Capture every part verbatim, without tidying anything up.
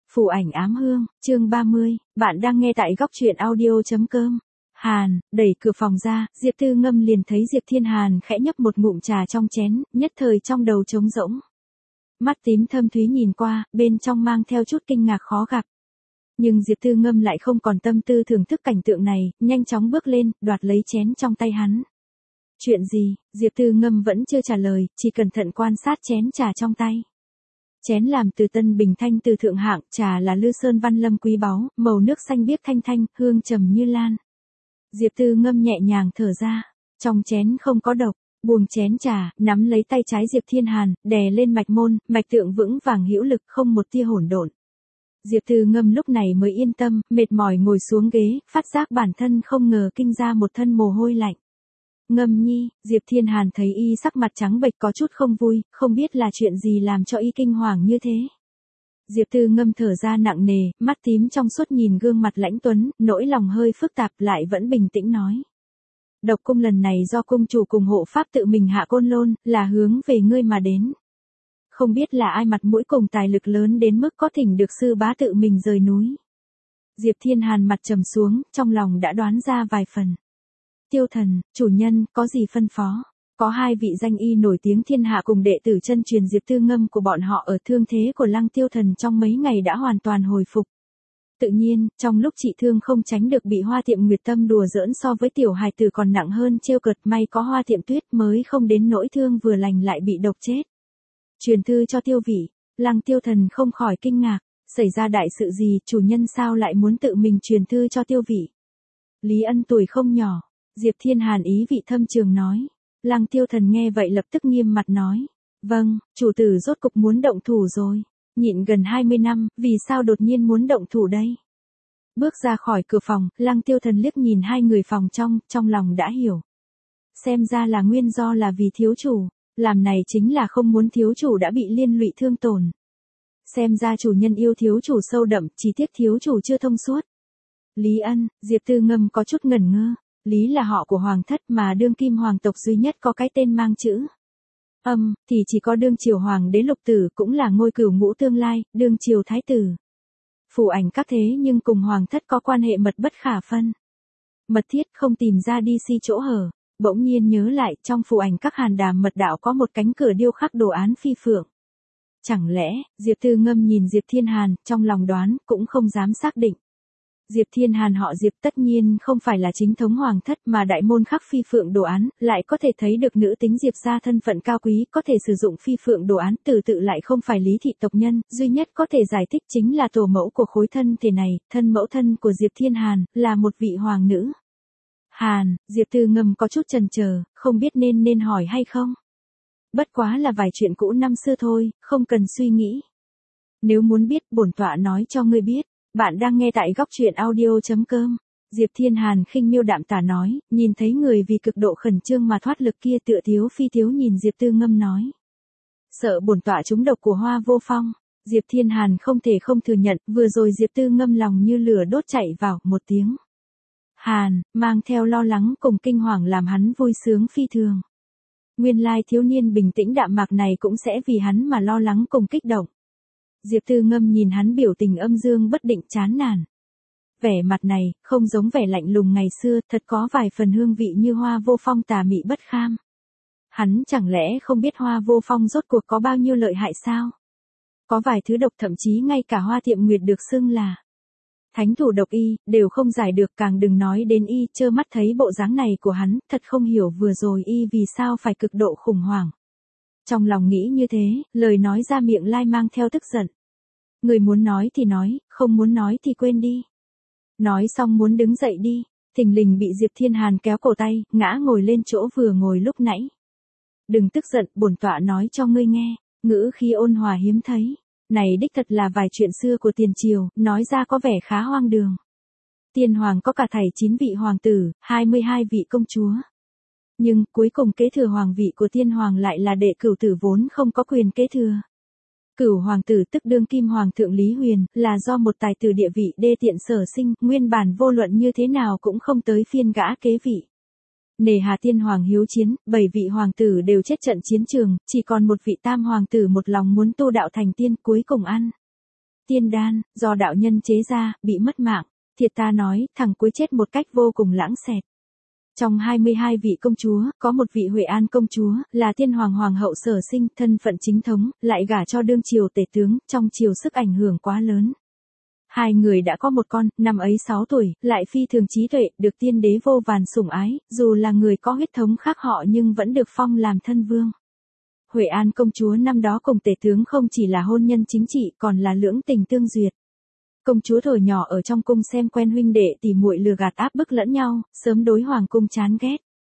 Phù ảnh ám hương, chương ba mươi, bạn đang nghe tại góc truyện audio.com. Hàn, đẩy cửa phòng ra, Diệp Tư Ngâm liền thấy Diệp Thiên Hàn khẽ nhấp một ngụm trà trong chén, nhất thời trong đầu trống rỗng. Mắt tím thâm thúy nhìn qua, bên trong mang theo chút kinh ngạc khó gặp. Nhưng Diệp Tư Ngâm lại không còn tâm tư thưởng thức cảnh tượng này, nhanh chóng bước lên, đoạt lấy chén trong tay hắn. Chuyện gì? Diệp Tư Ngâm vẫn chưa trả lời, chỉ cẩn thận quan sát chén trà trong tay. Chén làm từ tân bình thanh từ thượng hạng, trà là Lư Sơn Văn Lâm quý báu, màu nước xanh biếc thanh thanh, hương trầm như lan. Diệp Tư Ngâm nhẹ nhàng thở ra, trong chén không có độc, buông chén trà, nắm lấy tay trái Diệp Thiên Hàn, đè lên mạch môn, mạch tượng vững vàng hữu lực, không một tia hỗn độn. Diệp Tư Ngâm lúc này mới yên tâm, mệt mỏi ngồi xuống ghế, phát giác bản thân không ngờ kinh ra một thân mồ hôi lạnh. Ngâm nhi, Diệp Thiên Hàn thấy y sắc mặt trắng bệch có chút không vui, không biết là chuyện gì làm cho y kinh hoàng như thế. Diệp Tư Ngâm thở ra nặng nề, mắt tím trong suốt nhìn gương mặt lãnh tuấn, nỗi lòng hơi phức tạp lại vẫn bình tĩnh nói. Độc cung lần này do cung chủ cùng hộ pháp tự mình hạ côn lôn, là hướng về ngươi mà đến. Không biết là ai mặt mũi cùng tài lực lớn đến mức có thỉnh được sư bá tự mình rời núi. Diệp Thiên Hàn mặt trầm xuống, trong lòng đã đoán ra vài phần. Tiêu thần, chủ nhân, có gì phân phó? Có hai vị danh y nổi tiếng thiên hạ cùng đệ tử chân truyền Diệp Tư Ngâm của bọn họ ở thương thế của Lăng Tiêu Thần trong mấy ngày đã hoàn toàn hồi phục. Tự nhiên, trong lúc trị thương không tránh được bị Hoa Tiệm Nguyệt Tâm đùa giỡn so với tiểu hài tử còn nặng hơn trêu cợt, may có Hoa Tiệm Tuyết mới không đến nỗi thương vừa lành lại bị độc chết. Truyền thư cho Tiêu vị, Lăng Tiêu Thần không khỏi kinh ngạc, xảy ra đại sự gì, chủ nhân sao lại muốn tự mình truyền thư cho Tiêu vị? Lý Ân tuổi không nhỏ. Diệp Thiên Hàn ý vị thâm trường nói. Lăng Tiêu Thần nghe vậy lập tức nghiêm mặt nói. Vâng, chủ tử rốt cục muốn động thủ rồi. Nhịn gần hai mươi năm, vì sao đột nhiên muốn động thủ đây? Bước ra khỏi cửa phòng, Lăng Tiêu Thần liếc nhìn hai người phòng trong, trong lòng đã hiểu. Xem ra là nguyên do là vì thiếu chủ, làm này chính là không muốn thiếu chủ đã bị liên lụy thương tổn. Xem ra chủ nhân yêu thiếu chủ sâu đậm, chỉ tiếc thiếu chủ chưa thông suốt. Lý Ân, Diệp Tư Ngâm có chút ngẩn ngơ. Lý là họ của hoàng thất mà đương kim hoàng tộc duy nhất có cái tên mang chữ âm, thì chỉ có đương triều hoàng đế Lục Tử cũng là ngôi cửu ngũ tương lai, đương triều thái tử. Phù ảnh các thế nhưng cùng hoàng thất có quan hệ mật bất khả phân. Mật thiết không tìm ra đi si chỗ hở, bỗng nhiên nhớ lại trong phù ảnh các hàn đàm mật đạo có một cánh cửa điêu khắc đồ án phi phượng. Chẳng lẽ, Diệp Tư Ngâm nhìn Diệp Thiên Hàn, trong lòng đoán, cũng không dám xác định. Diệp Thiên Hàn họ Diệp tất nhiên không phải là chính thống hoàng thất mà đại môn khắc phi phượng đồ án, lại có thể thấy được nữ tính Diệp gia thân phận cao quý, có thể sử dụng phi phượng đồ án, từ tự lại không phải Lý thị tộc nhân, duy nhất có thể giải thích chính là tổ mẫu của khối thân thể này, thân mẫu thân của Diệp Thiên Hàn, là một vị hoàng nữ. Hàn, Diệp Tư Ngâm có chút chần chờ, không biết nên nên hỏi hay không. Bất quá là vài chuyện cũ năm xưa thôi, không cần suy nghĩ. Nếu muốn biết, bổn tọa nói cho ngươi biết. Bạn đang nghe tại góc truyện audio.com. Diệp Thiên Hàn khinh miêu đạm tả nói, nhìn thấy người vì cực độ khẩn trương mà thoát lực kia tựa thiếu phi thiếu nhìn Diệp Tư Ngâm nói. Sợ bổn tọa trúng độc của Hoa Vô Phong. Diệp Thiên Hàn không thể không thừa nhận, vừa rồi Diệp Tư Ngâm lòng như lửa đốt chạy vào, một tiếng. Hàn, mang theo lo lắng cùng kinh hoàng làm hắn vui sướng phi thường. Nguyên lai thiếu niên bình tĩnh đạm mạc này cũng sẽ vì hắn mà lo lắng cùng kích động. Diệp Tư Ngâm nhìn hắn biểu tình âm dương bất định chán nản. Vẻ mặt này, không giống vẻ lạnh lùng ngày xưa, thật có vài phần hương vị như Hoa Vô Phong tà mị bất kham. Hắn chẳng lẽ không biết Hoa Vô Phong rốt cuộc có bao nhiêu lợi hại sao? Có vài thứ độc thậm chí ngay cả Hoa Tiệm Nguyệt được xưng là thánh thủ độc y, đều không giải được, càng đừng nói đến y, trơ mắt thấy bộ dáng này của hắn, thật không hiểu vừa rồi y vì sao phải cực độ khủng hoảng. Trong lòng nghĩ như thế, lời nói ra miệng lai mang theo tức giận. Người muốn nói thì nói, không muốn nói thì quên đi. Nói xong muốn đứng dậy đi, thình lình bị Diệp Thiên Hàn kéo cổ tay, ngã ngồi lên chỗ vừa ngồi lúc nãy. Đừng tức giận, bổn tọa nói cho ngươi nghe, ngữ khí ôn hòa hiếm thấy. Này đích thật là vài chuyện xưa của tiền triều, nói ra có vẻ khá hoang đường. Tiên hoàng có cả thảy chín vị hoàng tử, hai mươi hai vị công chúa. Nhưng, cuối cùng kế thừa hoàng vị của tiên hoàng lại là đệ cửu tử vốn không có quyền kế thừa. Cửu hoàng tử tức đương kim hoàng thượng Lý Huyền, là do một tài tử địa vị đê tiện sở sinh, nguyên bản vô luận như thế nào cũng không tới phiên gã kế vị. Nề hà tiên hoàng hiếu chiến, bảy vị hoàng tử đều chết trận chiến trường, chỉ còn một vị tam hoàng tử một lòng muốn tu đạo thành tiên, cuối cùng ăn tiên đan, do đạo nhân chế ra, bị mất mạng. Thiệt ta nói, thằng cuối chết một cách vô cùng lãng xẹt. Trong hai mươi hai vị công chúa, có một vị Huệ An công chúa, là tiên hoàng hoàng hậu sở sinh, thân phận chính thống, lại gả cho đương triều tể tướng, trong triều sức ảnh hưởng quá lớn. Hai người đã có một con, năm ấy sáu tuổi, lại phi thường trí tuệ, được tiên đế vô vàn sủng ái, dù là người có huyết thống khác họ nhưng vẫn được phong làm thân vương. Huệ An công chúa năm đó cùng tể tướng không chỉ là hôn nhân chính trị, còn là lưỡng tình tương duyệt. Công chúa thổi nhỏ ở trong cung xem quen huynh đệ tỉ muội lừa gạt áp bức lẫn nhau, sớm đối hoàng cung chán ghét.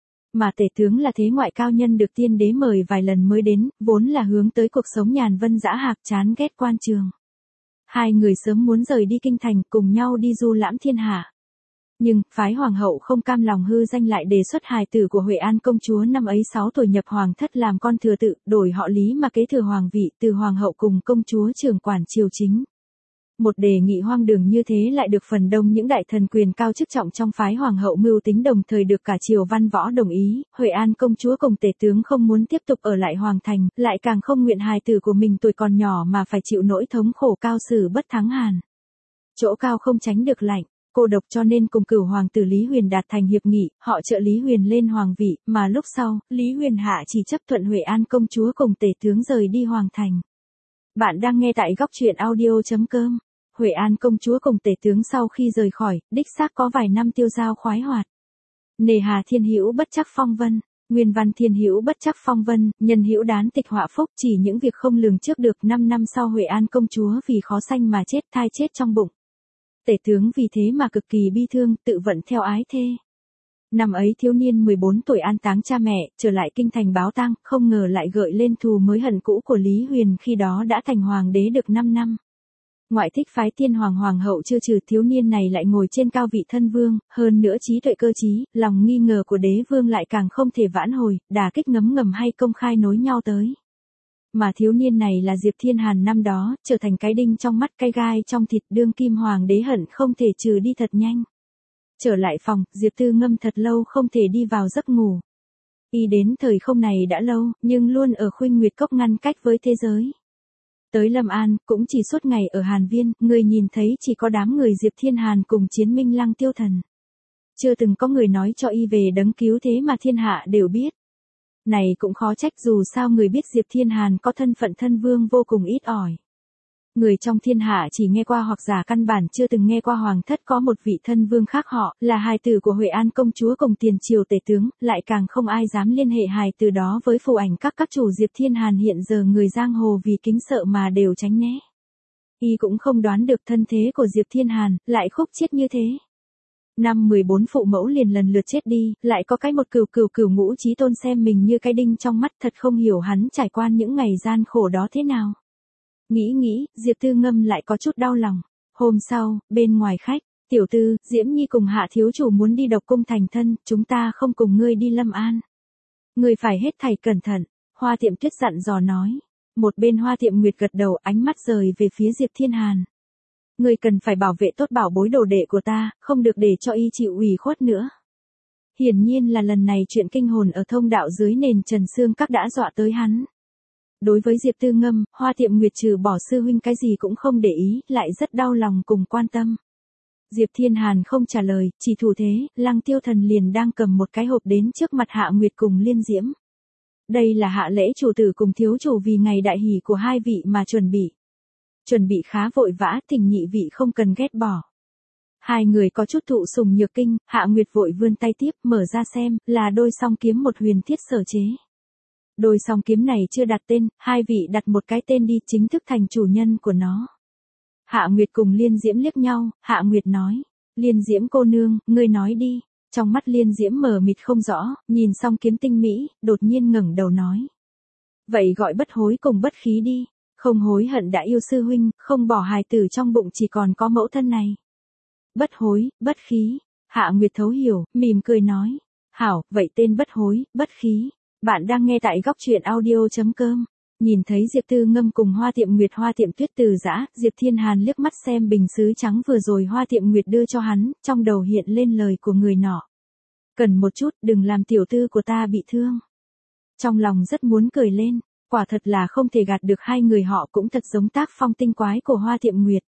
Mà tể tướng là thế ngoại cao nhân được tiên đế mời vài lần mới đến, vốn là hướng tới cuộc sống nhàn vân dã hạc, chán ghét quan trường. Hai người sớm muốn rời đi kinh thành, cùng nhau đi du lãm thiên hạ. Nhưng, phái hoàng hậu không cam lòng hư danh lại đề xuất hài tử của Huệ An công chúa năm ấy sáu tuổi nhập hoàng thất làm con thừa tự, đổi họ Lý mà kế thừa hoàng vị, từ hoàng hậu cùng công chúa trưởng quản triều chính. Một đề nghị hoang đường như thế lại được phần đông những đại thần quyền cao chức trọng trong phái hoàng hậu mưu tính, đồng thời được cả triều văn võ đồng ý. Huệ An công chúa cùng tể tướng không muốn tiếp tục ở lại hoàng thành, lại càng không nguyện hài tử của mình tuổi còn nhỏ mà phải chịu nỗi thống khổ cao sử bất thắng hàn. Chỗ cao không tránh được lạnh, cô độc, cho nên cùng cửu hoàng tử Lý Huyền đạt thành hiệp nghị, họ trợ Lý Huyền lên hoàng vị, mà lúc sau, Lý Huyền hạ chỉ chấp thuận Huệ An công chúa cùng tể tướng rời đi hoàng thành. Bạn đang nghe tại góc truyện audio chấm com. Huệ An công chúa cùng tể tướng sau khi rời khỏi, đích xác có vài năm tiêu dao khoái hoạt. Nề hà thiên hữu bất trắc phong vân, nguyên văn thiên hữu bất trắc phong vân, nhân hữu đán tịch họa phúc, chỉ những việc không lường trước được. Năm năm sau Huệ An công chúa vì khó sanh mà chết, thai chết trong bụng. Tể tướng vì thế mà cực kỳ bi thương, tự vận theo ái thê. Năm ấy thiếu niên mười bốn tuổi an táng cha mẹ, trở lại kinh thành báo tang, không ngờ lại gợi lên thù mới hận cũ của Lý Huyền khi đó đã thành hoàng đế được năm năm. Ngoại thích phái tiên hoàng hoàng hậu chưa trừ, thiếu niên này lại ngồi trên cao vị thân vương, hơn nữa trí tuệ cơ trí, lòng nghi ngờ của đế vương lại càng không thể vãn hồi, đả kích ngấm ngầm hay công khai nối nhau tới. Mà thiếu niên này là Diệp Thiên Hàn năm đó, trở thành cái đinh trong mắt, cái gai trong thịt, đương kim hoàng đế hận không thể trừ đi thật nhanh. Trở lại phòng, Diệp Tư Ngâm thật lâu không thể đi vào giấc ngủ. Y đến thời không này đã lâu, nhưng luôn ở Khuynh Nguyệt Cốc ngăn cách với thế giới. Tới Lâm An, cũng chỉ suốt ngày ở Hàn Viên, người nhìn thấy chỉ có đám người Diệp Thiên Hàn cùng Chiến Minh Lăng Tiêu Thần. Chưa từng có người nói cho y về đấng cứu thế mà thiên hạ đều biết. Này cũng khó trách, dù sao người biết Diệp Thiên Hàn có thân phận thân vương vô cùng ít ỏi. Người trong thiên hạ chỉ nghe qua hoặc giả căn bản chưa từng nghe qua hoàng thất có một vị thân vương khác họ, là hài tử của Huệ An công chúa cùng tiền triều tể tướng, lại càng không ai dám liên hệ hài tử đó với phù ảnh các các chủ Diệp Thiên Hàn hiện giờ người giang hồ vì kính sợ mà đều tránh né. Y cũng không đoán được thân thế của Diệp Thiên Hàn, lại khúc chiết như thế. Năm mười bốn phụ mẫu liền lần lượt chết đi, lại có cái một cửu cửu cửu ngũ chí tôn xem mình như cái đinh trong mắt, thật không hiểu hắn trải qua những ngày gian khổ đó thế nào. Nghĩ nghĩ, Diệp Tư Ngâm lại có chút đau lòng. Hôm sau, bên ngoài khách, tiểu tư, Diễm Nhi cùng Hạ thiếu chủ muốn đi độc cung thành thân, chúng ta không cùng ngươi đi Lâm An. Ngươi phải hết thảy cẩn thận, Hoa Tiệm Tuyết dặn dò nói. Một bên Hoa Tiệm Nguyệt gật đầu, ánh mắt rời về phía Diệp Thiên Hàn. Ngươi cần phải bảo vệ tốt bảo bối đồ đệ của ta, không được để cho y chịu ủy khuất nữa. Hiển nhiên là lần này chuyện kinh hồn ở thông đạo dưới nền Trần Xương Các đã dọa tới hắn. Đối với Diệp Tư Ngâm, Hoa Tiệm Nguyệt trừ bỏ sư huynh cái gì cũng không để ý, lại rất đau lòng cùng quan tâm. Diệp Thiên Hàn không trả lời, chỉ thủ thế, Lăng Tiêu Thần liền đang cầm một cái hộp đến trước mặt Hạ Nguyệt cùng Liên Diễm. Đây là hạ lễ chủ tử cùng thiếu chủ vì ngày đại hỷ của hai vị mà chuẩn bị. Chuẩn bị khá vội vã, thỉnh nhị vị không cần ghét bỏ. Hai người có chút thụ sùng nhược kinh, Hạ Nguyệt vội vươn tay tiếp, mở ra xem, là đôi song kiếm một huyền thiết sở chế. Đôi song kiếm này chưa đặt tên, hai vị đặt một cái tên đi, chính thức thành chủ nhân của nó. Hạ Nguyệt cùng Liên Diễm liếc nhau, Hạ Nguyệt nói, Liên Diễm cô nương, ngươi nói đi. Trong mắt Liên Diễm mờ mịt không rõ, nhìn song kiếm tinh mỹ, đột nhiên ngẩng đầu nói. Vậy gọi bất hối cùng bất khí đi, không hối hận đã yêu sư huynh, không bỏ hài tử trong bụng chỉ còn có mẫu thân này. Bất hối, bất khí, Hạ Nguyệt thấu hiểu, mỉm cười nói. Hảo, vậy tên bất hối, bất khí. Bạn đang nghe tại góc truyện audio chấm com. Nhìn thấy Diệp Tư Ngâm cùng Hoa Tiệm Nguyệt Hoa Tiệm Tuyết từ giã, Diệp Thiên Hàn liếc mắt xem bình sứ trắng vừa rồi Hoa Tiệm Nguyệt đưa cho hắn, trong đầu hiện lên lời của người nọ. Cần một chút, đừng làm tiểu tư của ta bị thương. Trong lòng rất muốn cười lên, quả thật là không thể gạt được hai người họ cũng thật giống tác phong tinh quái của Hoa Tiệm Nguyệt.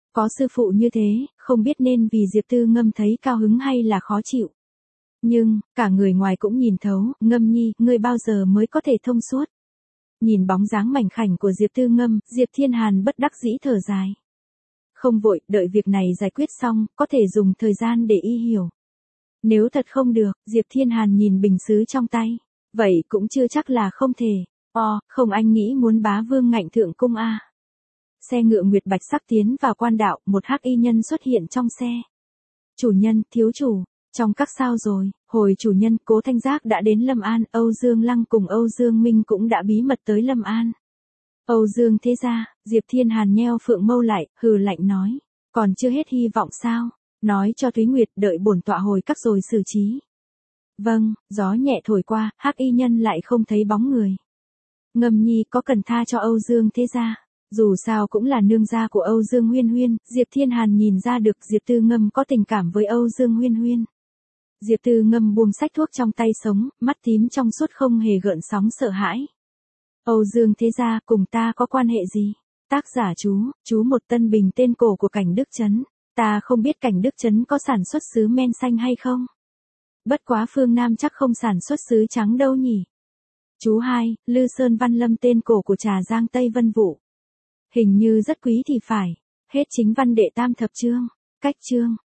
Có sư phụ như thế, không biết nên vì Diệp Tư Ngâm thấy cao hứng hay là khó chịu. Nhưng, cả người ngoài cũng nhìn thấu, Ngâm nhi, ngươi bao giờ mới có thể thông suốt. Nhìn bóng dáng mảnh khảnh của Diệp Tư Ngâm, Diệp Thiên Hàn bất đắc dĩ thở dài. Không vội, đợi việc này giải quyết xong, có thể dùng thời gian để y hiểu. Nếu thật không được, Diệp Thiên Hàn nhìn bình sứ trong tay. Vậy cũng chưa chắc là không thể. O, không anh nghĩ muốn bá vương ngạnh thượng cung a. Xe ngựa nguyệt bạch sắp tiến vào quan đạo, một hắc y nhân xuất hiện trong xe. Chủ nhân, thiếu chủ, trong các sao rồi, hồi chủ nhân, Cố Thanh Giác đã đến Lâm An, Âu Dương Lăng cùng Âu Dương Minh cũng đã bí mật tới Lâm An. Âu Dương thế gia, Diệp Thiên Hàn nheo phượng mâu lại, hừ lạnh nói, còn chưa hết hy vọng sao, nói cho Thúy Nguyệt đợi bổn tọa hồi các rồi xử trí. Vâng, gió nhẹ thổi qua, hắc y nhân lại không thấy bóng người. Ngâm nhi có cần tha cho Âu Dương thế gia, dù sao cũng là nương gia của Âu Dương Huyên Huyên, Diệp Thiên Hàn nhìn ra được Diệp Tư Ngâm có tình cảm với Âu Dương Huyên Huyên. Diệp Tư Ngâm buông sách thuốc trong tay sống, mắt tím trong suốt không hề gợn sóng sợ hãi. Âu Dương thế gia cùng ta có quan hệ gì? Tác giả chú, chú một tân bình tên cổ của Cảnh Đức Trấn. Ta không biết Cảnh Đức Trấn có sản xuất sứ men xanh hay không? Bất quá phương Nam chắc không sản xuất sứ trắng đâu nhỉ? Chú hai, Lư Sơn Văn Lâm tên cổ của Trà Giang Tây Vân Vũ. Hình như rất quý thì phải. Hết chính văn đệ tam thập chương. Cách chương.